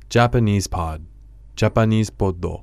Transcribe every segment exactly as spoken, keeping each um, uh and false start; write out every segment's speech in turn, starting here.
Japanese Pod Japanese Poddo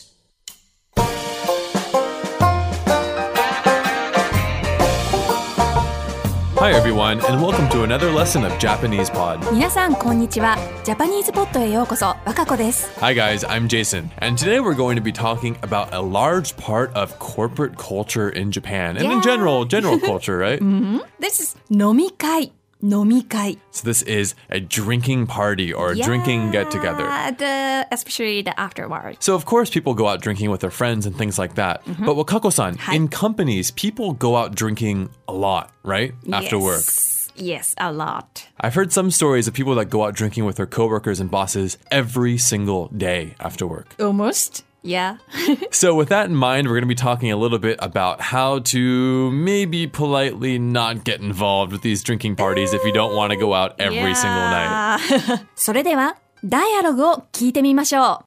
Hi everyone, and welcome to another lesson of Japanese Pod. 皆さんこんにちは。ジャパニーズポッドへようこそ。若子です。 Hi guys, I'm Jason, and today we're going to be talking about a large part of corporate culture in Japan, and Yeah. in general, general culture, right? mm-hmm. This is 飲み会。飲み会。 So this is a drinking party or a yeah, drinking get-together. The, especially the afterward. So of course people go out drinking with their friends and things like that. Mm-hmm. But Wakako-san, Hi. in companies, people go out drinking a lot, right? After yes. work. Yes, a lot. I've heard some stories of people that go out drinking with their coworkers and bosses every single day after work. Almost, yeah. So with that in mind, we're going to be talking a little bit about how to maybe politely not get involved with these drinking parties if you don't want to go out every yeah. single night. それでは、ダイアログを聞いてみましょ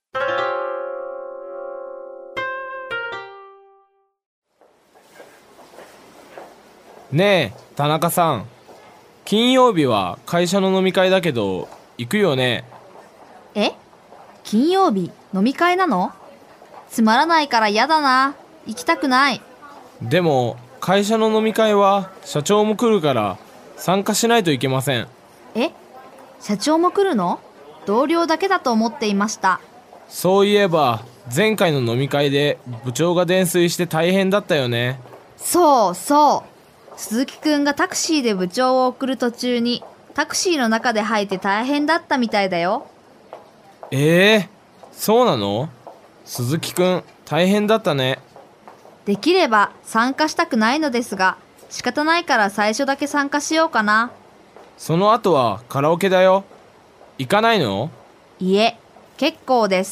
う。ねえ、田中さん。金曜日は会社の飲み会だけど、行くよね。 え？金曜日飲み会なの？つまらないから嫌だな。行きたくない。 でも会社の飲み会は社長も来るから参加しないといけません。 え？社長も来るの？同僚だけだと思っていました。 そういえば前回の飲み会で部長が泥酔して大変だったよね。 そうそう。鈴木くんがタクシーで部長を送る途中にタクシーの中で吐いて大変だったみたいだよ。 えー、そうなの？鈴木くん大変だったね。 できれば参加したくないのですが、仕方ないから最初だけ参加しようかな。 その後はカラオケだよ。行かないの？ いえ、結構です。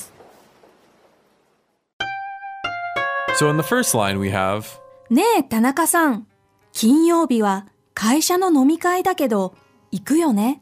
So in the first line we have う。ねえ、田中さん。金曜日は会社の飲み会だけど、行くよね。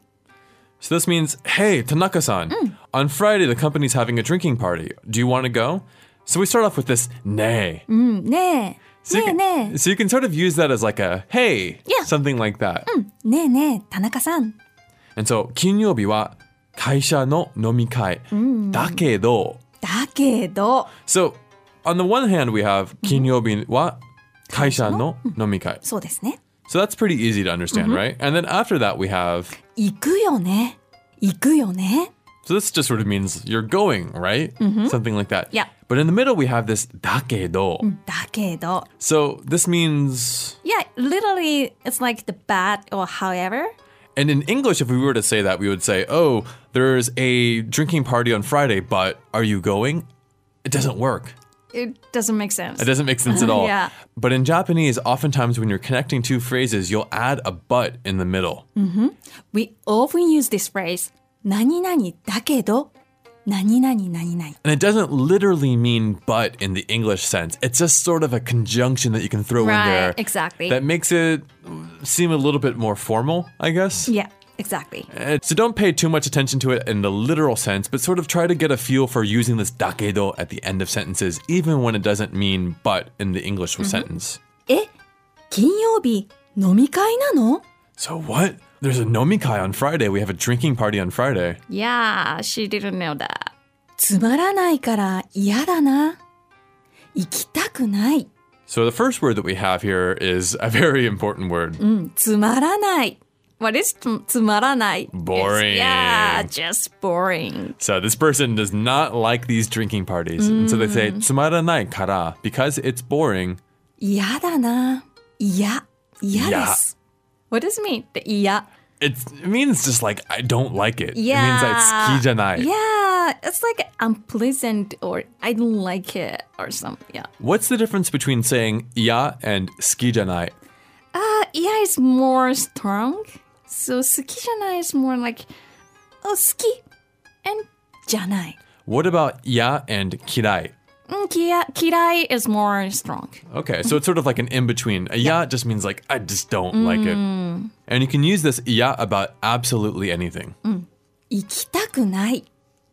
So this means, hey, Tanaka-san, mm. on Friday the company's having a drinking party. Do you want to go? So we start off with this, nay. うん、ねえ。 So you ねえ can, ねえ。 so you can sort of use that as like a, hey, Yeah. something like that. うん、ねえねえ、田中さん。 And so, 金曜日は会社の飲み会。だけど。 だけど。 So, on the one hand we have 金曜日は会社の飲み会。 そうですね。 So that's pretty easy to understand, mm-hmm. right? And then after that we have 行くよね。行くよね。 So this just sort of means you're going, right? Mm-hmm. Something like that. Yeah. But in the middle we have this だけど. だけど。 So this means... Yeah, literally it's like the but or however. And in English, if we were to say that, we would say, oh, there's a drinking party on Friday, but are you going? It doesn't work. It doesn't make sense. It doesn't make sense at all. Yeah. But in Japanese, oftentimes when you're connecting two phrases, you'll add a but in the middle. Mm-hmm. We often use this phrase, 何々だけど、何々何々. And it doesn't literally mean but in the English sense. It's just sort of a conjunction that you can throw Right, in there. exactly. That makes it seem a little bit more formal, I guess. Yeah, exactly. Uh, So don't pay too much attention to it in the literal sense, but sort of try to get a feel for using this dakedo at the end of sentences, even when it doesn't mean but in the English Mm-hmm. sentence. え、金曜日飲み会なの? So what? There's a nomikai on Friday. We have a drinking party on Friday. Yeah, she didn't know that. つまらないから嫌だな。行きたくない。 So the first word that we have here is a very important word. うん、つまらない。What is つまらない? Boring. Yeah, just boring. So this person does not like these drinking parties. And so they say, Mm. つまらないから because it's boring. 嫌だな。嫌。嫌です。What does it mean? で嫌。 It's, it means just like, I don't like it. Yeah. It means like, 好きじゃない. Yeah, it's like unpleasant or I don't like it or something. Yeah. What's the difference between saying 嫌 and 好きじゃない? Uh, yeah, is more strong. So 好きじゃない is more like, oh, 好き and じゃない. What about 嫌 and 嫌い? Mm, 嫌い, 嫌い is more strong. Okay, so it's sort of like an in-between. A 嫌 just means like, I just don't like it. And you can use this 嫌 about absolutely anything. 行きたくない.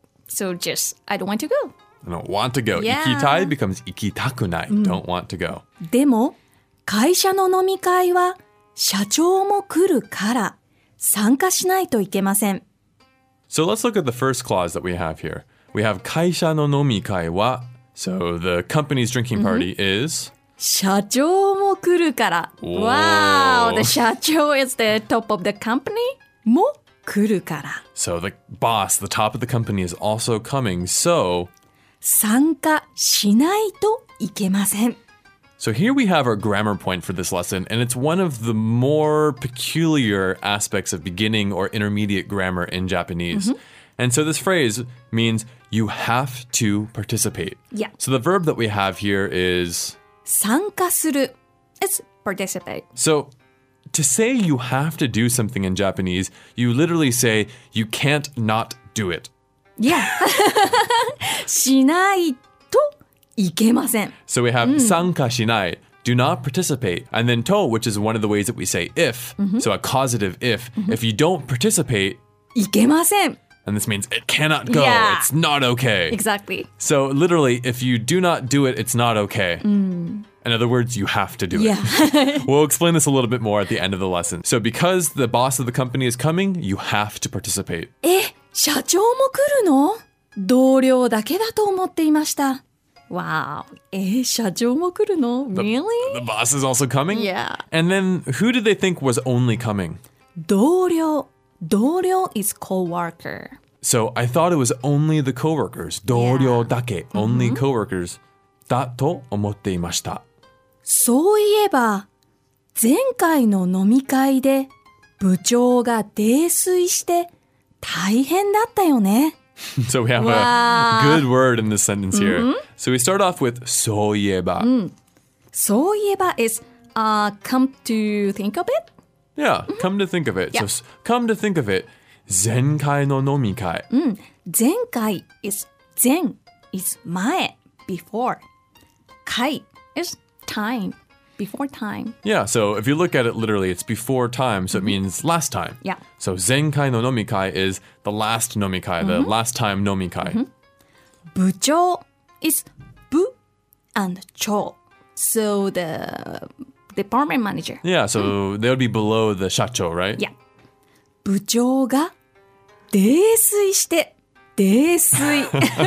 So just, I don't want to go. I don't want to go. Yeah. Ikitai becomes ikitakunai. Don't want to go. でも、会社の飲み会は社長も来るから参加しないといけません。 So let's look at the first clause that we have here. We have 会社の飲み会は So the company's drinking party is 社長も来るから。 おー Wow, the 社長 is the top of the company も来るから。 So the boss, the top of the company is also coming. So 参加しないといけません。 So here we have our grammar point for this lesson, and it's one of the more peculiar aspects of beginning or intermediate grammar in Japanese. And so this phrase means you have to participate. Yeah. So the verb that we have here is 参加する is participate. so to say you have to do something in Japanese, you literally say you can't not do it. Yeah. しないといけません。 So we have 参加しない, do not participate. And then to, which is one of the ways that we say if. So a causative if. If you don't participate, いけません。 and this means it cannot go. Yeah. It's not okay. Exactly. So literally, if you do not do it, it's not okay. In other words, you have to do it. Yeah. We'll explain this a little bit more at the end of the lesson. So because the boss of the company is coming, you have to participate. え、社長も来るの？同僚だけだと思っていました。Wow. え、社長も来るの？ Really? The boss is also coming? Yeah. And then who did they think was only coming? 同僚。同僚 is co-worker. So I thought it was only the coworkers. 同僚だけ. Only coworkers. だと思っていました. そういえば、前回の飲み会で部長が泥酔して大変だったよね。 So we have Wow. a good word in this sentence here. So we start off with そういえば. そういえば is uh, come to think of it? Yeah, come to think of it. So Yeah. s- come to think of it. 前回の飲み会. 前回 is 前 is 前 before. 回 is time before time. Yeah, so if you look at it literally, it's before time, so it means last time. Yeah. So 前回の飲み会 is the last 飲み会, the last time 飲み会. 部長 is 部 and 長. So the department manager. Yeah, so they would be below the 社長, right? Yeah. 部長が泥酔して泥酔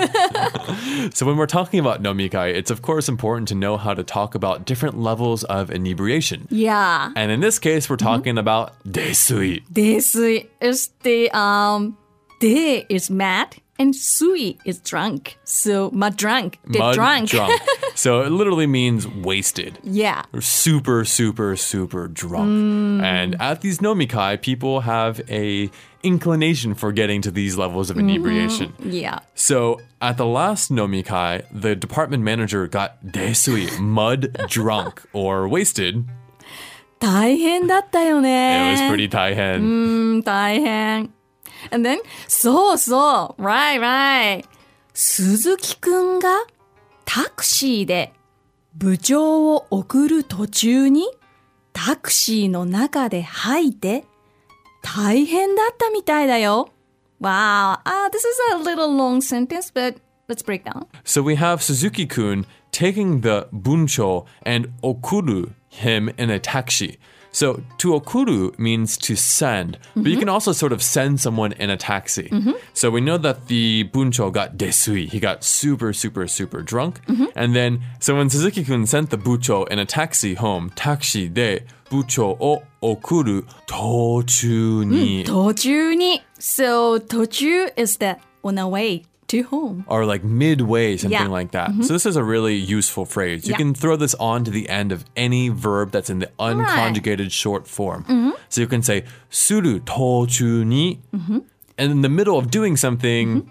So when we're talking about nomikai, it's of course important to know how to talk about different levels of inebriation. Yeah. And in this case, we're talking about 泥酔. 泥酔 is the um で is mad and sui is drunk. So mad drunk. The Mud drunk. drunk. So it literally means wasted. Yeah. Or super, super, super drunk. And at these nomikai, people have a inclination for getting to these levels of inebriation. Yeah. So at the last nomikai, the department manager got desui, mud drunk or wasted. 大変だったよ It ね。 was pretty taihen. うん、大変。And then, そうそう、right, right. 鈴木くんがタクシーで部長を送る途中にタクシーの中で吐いて大変だったみたいだよ。Wow, uh, this is a little long sentence, but let's break down. So we have Suzuki-kun taking the buncho and okuru him in a taxi. So to okuru means to send, but you can also sort of send someone in a taxi. So we know that the buncho got desui. He got super, super, super drunk. And then, so when Suzuki-kun sent the buncho in a taxi home, taxi de buncho o okuru tochu ni. 途中に。So, 途中 is the on the way to home. Or like midway, something Yeah. like that. So this is a really useful phrase. You Yeah. can throw this on to the end of any verb that's in the unconjugated short form. So you can say suru tochu ni, and in the middle of doing something,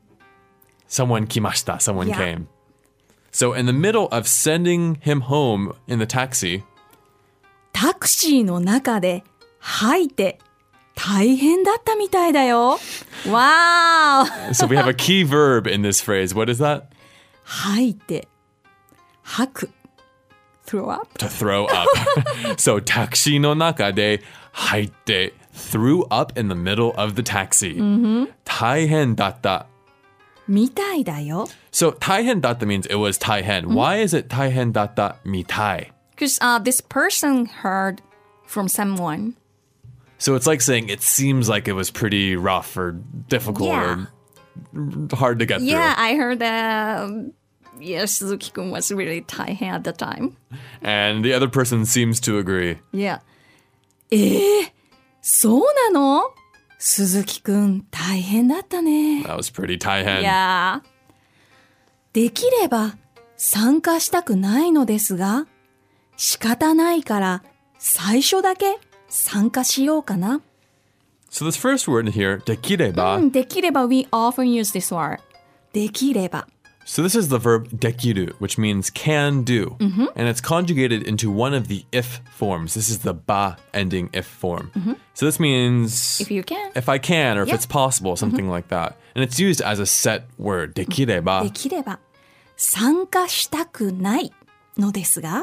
someone kimashita, someone Yeah. came. So in the middle of sending him home in the taxi, タクシーの中で吐いて大変だったみたいだよ。Wow! so we have a key verb in this phrase. What is that? 吐いて吐く throw up? To throw up. So taxi no naka de haite threw up in the middle of the taxi. Taihen datta. みたいだよ。 So taihen datta means it was taihen. Why is it taihen datta mitai? Because uh, this person heard from someone. So it's like saying it seems like it was pretty rough or difficult Yeah. or hard to get Yeah, through. I heard that. Um, yeah, Suzuki-kun was really tight at the time. And the other person seems to agree. Yeah. えー、そうなの鈴木くん大変だったね。 That was pretty taihen. Yeah. できれば参加したくないのですが、仕方ないから最初だけ参加しようかな。 So this first word here, dekireba. うん、できれば we often use this word. できれば。 So this is the verb dekiru, which means can do. And it's conjugated into one of the if forms. This is the ba ending if form. So this means If you can. if I can or if Yeah. it's possible, something like that. And it's used as a set word, で dekireba. きれば参加したくないのですが、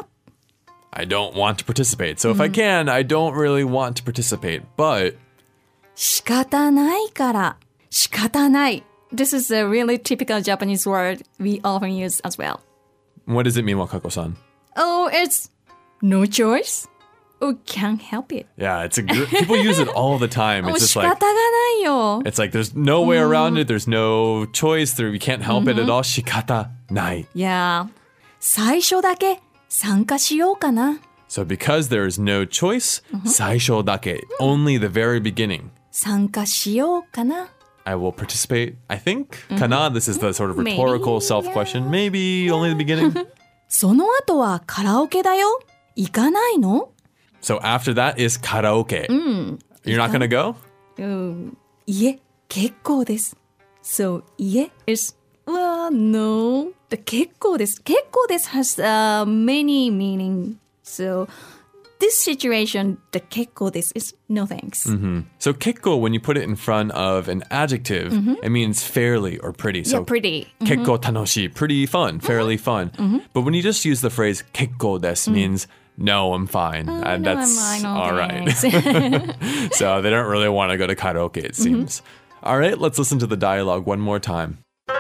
I don't want to participate. So if I can, I don't really want to participate. But 仕方ないから仕方ない。This is a really typical Japanese word we often use as well. what does it mean, Wakako-san? Oh, it's no choice. Oh, can't help it. Yeah, it's a good, people use it all the time. もう It's 仕 just 方 like がないよ。 it's like there's no way around it. There's no choice. There we can't help it at all. Shikata nai. いや、最初だけ参加しようかな。 So because there is no choice, saisho dake, only the very beginning. 参加しようかな。 I will participate. I think kana. This is the sort of Maybe, rhetorical self question. Maybe only the beginning. その後はカラオケだよ。行かないの？ So after that is karaoke. You're not gonna go? うんいえ、結構です。So, いえ is, well, no. The 結構です。結構です has uh, many meaning. So, this situation, the 結構です is no thanks. So kekko, when you put it in front of an adjective, it means fairly or pretty. So Yeah, pretty. kekko tanoshi, pretty fun, fairly fun. But when you just use the phrase kekko desu, means no, I'm fine. and no, that's I'm fine, no all right. thanks. So they don't really want to go to karaoke, it seems. All right, let's listen to the dialogue one more time.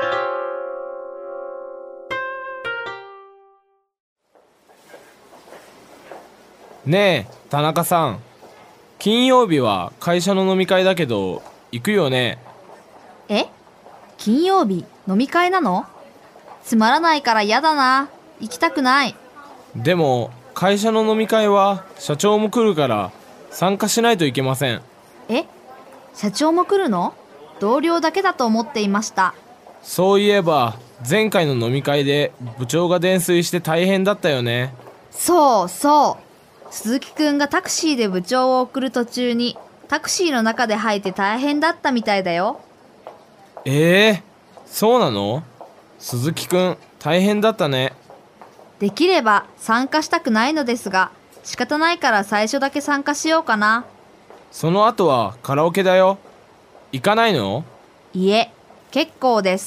ねえ田中さん、金曜日は会社の飲み会だけど行くよね。 え金曜日飲み会なの？つまらないから嫌だな。行きたくない。 でも会社の飲み会は社長も来るから参加しないといけません。 え社長も来るの？同僚だけだと思っていました。 そういえば前回の飲み会で部長が泥酔して大変だったよね。 そうそう。鈴木くんがタクシーで部長を送る途中にタクシーの中で吐いて大変だったみたいだよ。 えー、そうなの？鈴木くん大変だったね。 できれば参加したくないのですが、仕方ないから最初だけ参加しようかな。 その後はカラオケだよ。行かないの？ いえ、結構です。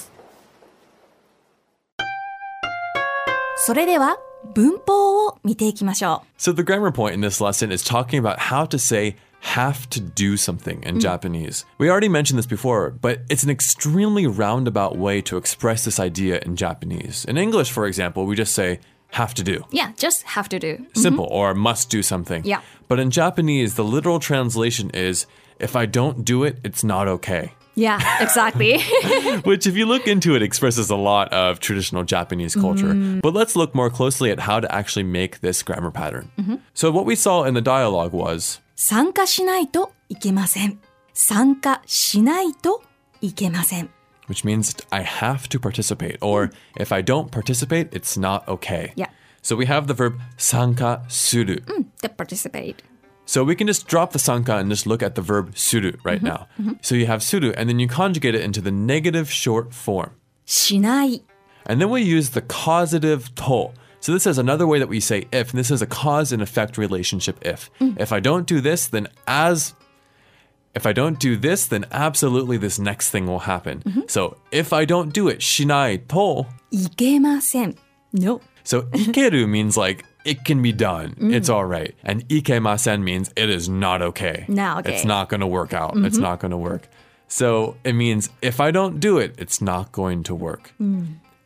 それでは文法を見ていきましょう。 So the grammar point in this lesson is talking about how to say have to do something in Japanese. We already mentioned this before, but it's an extremely roundabout way to express this idea in Japanese. In English, for example, we just say have to do. Yeah, just have to do. Simple, or must do something. Yeah. But in Japanese, the literal translation is if I don't do it, it's not okay. Yeah, exactly. Which, if you look into it, expresses a lot of traditional Japanese culture. But let's look more closely at how to actually make this grammar pattern. So what we saw in the dialogue was 参加しないといけません。参加しないといけません。 which means I have to participate, or if I don't participate, it's not okay. Yeah. So we have the verb sanka suru. To participate. So we can just drop the sanka and just look at the verb suru right now. So you have suru, and then you conjugate it into the negative short form. しない。 And then we use the causative to. So this is another way that we say if, and this is a cause and effect relationship if. If I don't do this, then as... If I don't do this, then absolutely this next thing will happen. So if I don't do it, shinai to. いけません。No. So ikeru means like it can be done. It's all right. And ikemasen means it is not okay. Not okay. It's not going to work out. It's not going to work. So it means if I don't do it, it's not going to work.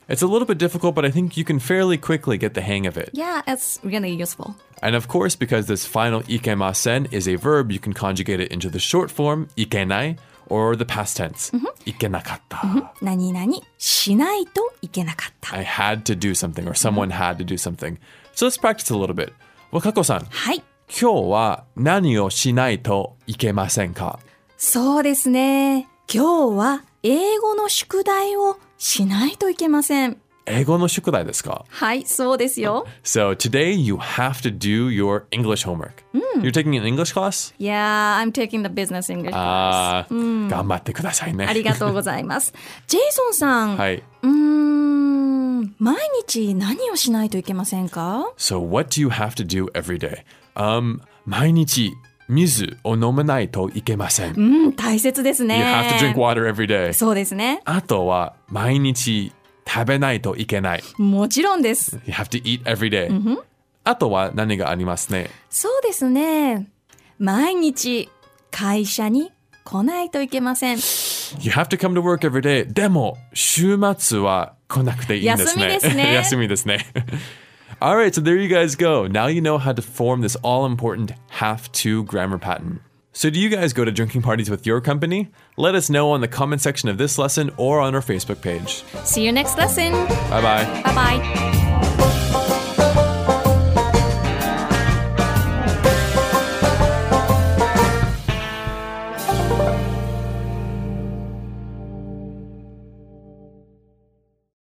It's a little bit difficult, but I think you can fairly quickly get the hang of it. Yeah, it's really useful. And of course, because this final ikemasen is a verb, you can conjugate it into the short form, ikenai, or the past tense, ikenakatta. 何々しないといけなかった。 I had to do something, or someone had to do something. So let's practice a little bit. Wakako-san, はい。 今日は何をしないといけませんか？ そうですね。今日は英語の宿題をしないといけません。 英語の宿題ですか？ はい、そうですよ。 So today you have to do your English homework. You're taking an English class? Yeah, I'm taking the business English class. あー、頑張ってくださいね。 ありがとうございます。ジェイソンさん、 はい。 うーん、毎日何をしないといけませんか？ So what do you have to do every day? Um, 毎日水を飲まないといけません。 うん、大切ですね。 You have to drink water every day. そうですね。 あとは毎日食べないといけない。 もちろんです。 You have to eat every day. あとは何がありますね。 そうですね。毎日会社に来ないといけません。 You have to come to work every day. でも週末は来なくていいんですね。 休みですね。 休みですね。All right, so there you guys go. Now you know how to form this all-important have to grammar pattern. So do you guys go to drinking parties with your company? Let us know on the comment section of this lesson or on our Facebook page. See you next lesson. Bye-bye. Bye bye.